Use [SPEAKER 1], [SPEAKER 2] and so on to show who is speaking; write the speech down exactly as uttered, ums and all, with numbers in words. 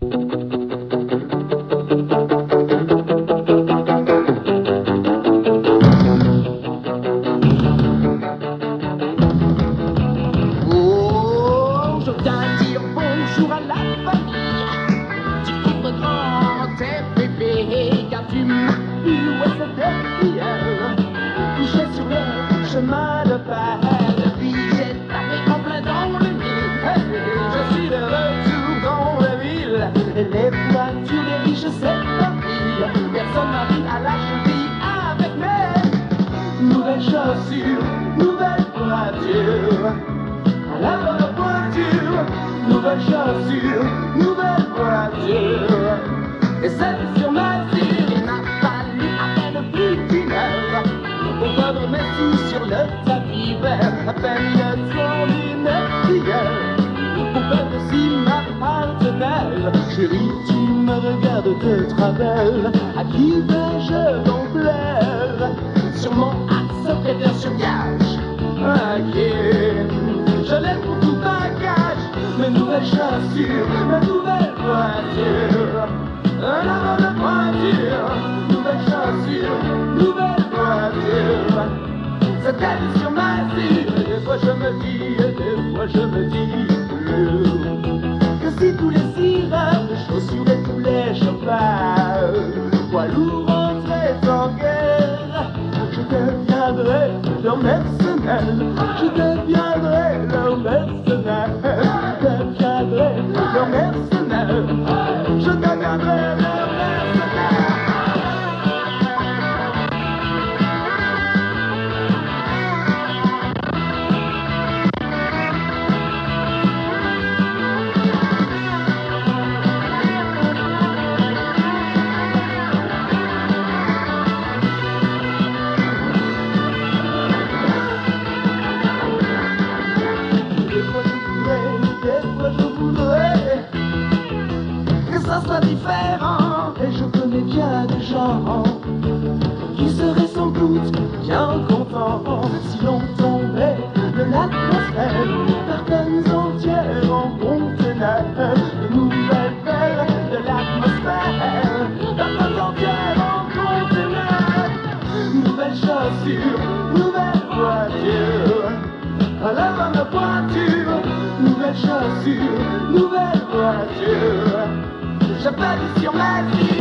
[SPEAKER 1] Oh, je viens dire bonjour à la famille. Tu ouvres grand tes bébés, car tu m'as vu, ouais, c'était hier. Couché sur le chemin de Pâques, puis j'ai tapé en plein dans le mille. Hey, je suis de retour dans la ville, et les voitures des riches, c'est parti. Personne n'arrive à la cheville avec mes nouvelles chaussures, nouvelles voitures. À la bonne voiture, nouvelle chaussure, nouvelle voiture. Et celle sur mesure, il n'a fallu à peine plus d'une heure pour prendre mes sous sur le tapis vert. À peine le son d'une prière pour perdre si ma partenaire. Chérie, tu me regardes de travers. À qui vais-je donc plaire? Sur mon secrétaire sur gage. À qui? Je lève pour tout bagage, mes nouvelles chaussures, ma nouvelle voiture. Un avant de voiture, nouvelles chaussures, nouvelle voiture. C'est elle sur mesure, et des fois je me dis, et des fois je me dis que si tous les cireurs de chaussures et tous les chauffeurs poids lourds entraient en guerre, je deviendrai leur mercenaire. Je deviendrai leur mercenaire. Je deviendrai leur mercenaire. Je deviendrai leur mercenaire. Différent. Et je connais bien des gens qui seraient sans doute bien contents si l'on tombait de l'atmosphère par tonnes entières en conteneurs. De nouvelles perles de l'atmosphère par tonnes entières en conteneurs. Nouvelles chaussures, nouvelles voitures. À la bonne voiture, nouvelles chaussures, nouvelles voitures. Je peux sur ma vie.